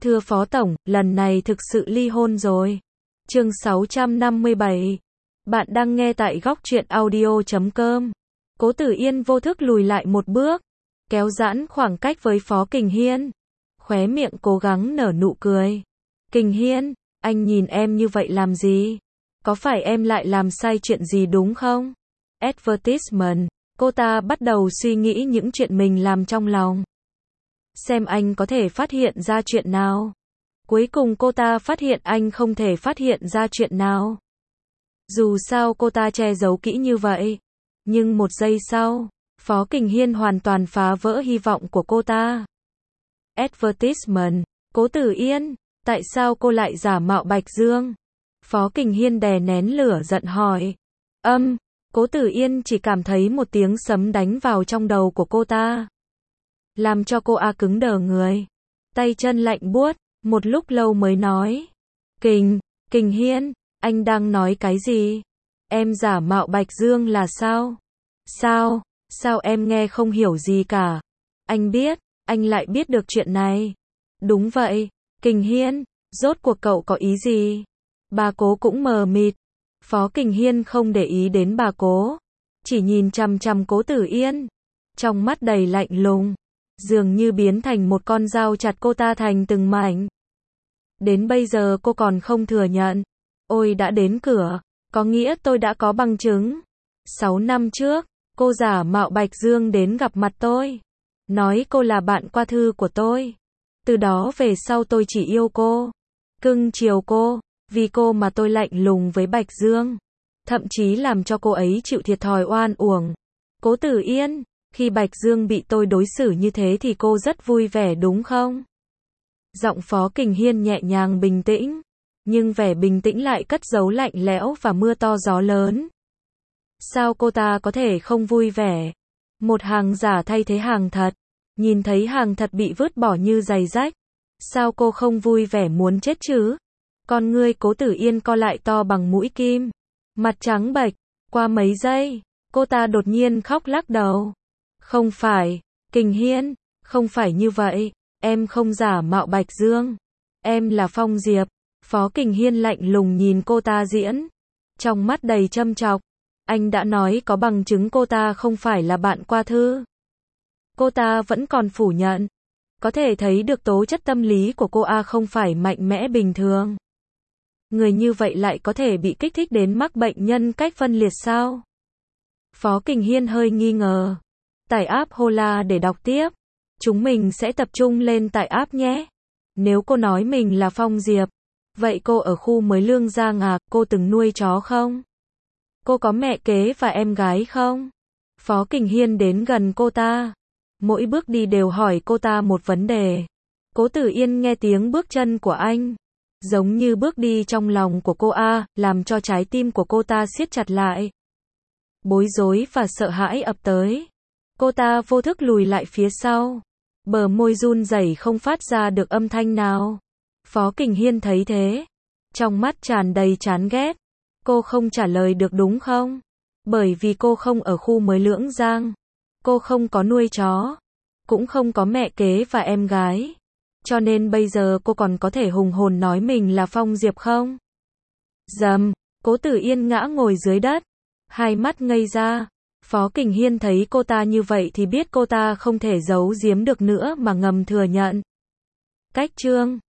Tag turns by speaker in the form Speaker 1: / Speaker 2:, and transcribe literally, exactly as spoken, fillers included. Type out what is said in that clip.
Speaker 1: Thưa Phó Tổng, lần này thực sự ly hôn rồi. Chương sáu trăm năm mươi bảy. Bạn đang nghe tại góc truyện audio chấm com. Cố Tử Yên vô thức lùi lại một bước, kéo giãn khoảng cách với Phó Kình Hiên. Khóe miệng cố gắng nở nụ cười. Kình Hiên, anh nhìn em như vậy làm gì? Có phải em lại làm sai chuyện gì đúng không? Advertisement. Cô ta bắt đầu suy nghĩ những chuyện mình làm trong lòng. Xem anh có thể phát hiện ra chuyện nào. Cuối cùng cô ta phát hiện anh không thể phát hiện ra chuyện nào. Dù sao cô ta che giấu kỹ như vậy. Nhưng một giây sau, Phó Kình Hiên hoàn toàn phá vỡ hy vọng của cô ta. Advertisement. Cố Tử Yên, tại sao cô lại giả mạo Bạch Dương? Phó Kình Hiên đè nén lửa giận hỏi. Âm, Cố Tử Yên chỉ cảm thấy một tiếng sấm đánh vào trong đầu của cô ta. Làm cho cô A cứng đờ người. Tay chân lạnh buốt, một lúc lâu mới nói. Kình, Kình Hiên, anh đang nói cái gì? Em giả mạo Bạch Dương là sao? Sao, sao em nghe không hiểu gì cả? Anh biết, anh lại biết được chuyện này. Đúng vậy, Kình Hiên, rốt cuộc cậu có ý gì? Bà Cố cũng mờ mịt. Phó Kình Hiên không để ý đến bà Cố, chỉ nhìn chằm chằm Cố Tử Yên, trong mắt đầy lạnh lùng, dường như biến thành một con dao chặt cô ta thành từng mảnh. Đến bây giờ cô còn không thừa nhận. Ôi đã đến cửa, có nghĩa tôi đã có bằng chứng. Sáu năm trước, cô giả mạo Bạch Dương đến gặp mặt tôi, nói cô là bạn qua thư của tôi. Từ đó về sau tôi chỉ yêu cô, cưng chiều cô, vì cô mà tôi lạnh lùng với Bạch Dương, thậm chí làm cho cô ấy chịu thiệt thòi oan uổng. Cố Tử Yên, khi Bạch Dương bị tôi đối xử như thế thì cô rất vui vẻ đúng không? Giọng Phó Kình Hiên nhẹ nhàng bình tĩnh, nhưng vẻ bình tĩnh lại cất giấu lạnh lẽo và mưa to gió lớn. Sao cô ta có thể không vui vẻ? Một hàng giả thay thế hàng thật, nhìn thấy hàng thật bị vứt bỏ như giày rách. Sao cô không vui vẻ muốn chết chứ? Con ngươi Cố Tử Yên co lại to bằng mũi kim, mặt trắng bệch. Qua mấy giây, cô ta đột nhiên khóc lắc đầu. Không phải, Kình Hiên, không phải như vậy, em không giả mạo Bạch Dương, em là Phong Diệp. Phó Kình Hiên lạnh lùng nhìn cô ta diễn, trong mắt đầy châm chọc. Anh đã nói có bằng chứng cô ta không phải là bạn qua thư. Cô ta vẫn còn phủ nhận. Có thể thấy được tố chất tâm lý của cô A không phải mạnh mẽ bình thường. Người như vậy lại có thể bị kích thích đến mắc bệnh nhân cách phân liệt sao? Phó Kình Hiên hơi nghi ngờ. Tải app Hola để đọc tiếp. Chúng mình sẽ tập trung lên tải app nhé. Nếu cô nói mình là Phong Diệp, vậy cô ở khu mới Lương Giang à, cô từng nuôi chó không? Cô có mẹ kế và em gái không? Phó Kình Hiên đến gần cô ta. Mỗi bước đi đều hỏi cô ta một vấn đề. Cố Tử Yên nghe tiếng bước chân của anh, giống như bước đi trong lòng của cô A, làm cho trái tim của cô ta siết chặt lại. Bối rối và sợ hãi ập tới. Cô ta vô thức lùi lại phía sau. Bờ môi run rẩy không phát ra được âm thanh nào. Phó Kình Hiên thấy thế, trong mắt tràn đầy chán ghét. Cô không trả lời được đúng không? Bởi vì cô không ở khu mới Lưỡng Giang. Cô không có nuôi chó, cũng không có mẹ kế và em gái. Cho nên bây giờ cô còn có thể hùng hồn nói mình là Phong Diệp không? Dầm, Cố Tử Yên ngã ngồi dưới đất, hai mắt ngây ra. Phó Kình Hiên thấy cô ta như vậy thì biết cô ta không thể giấu giếm được nữa mà ngầm thừa nhận. Cách chương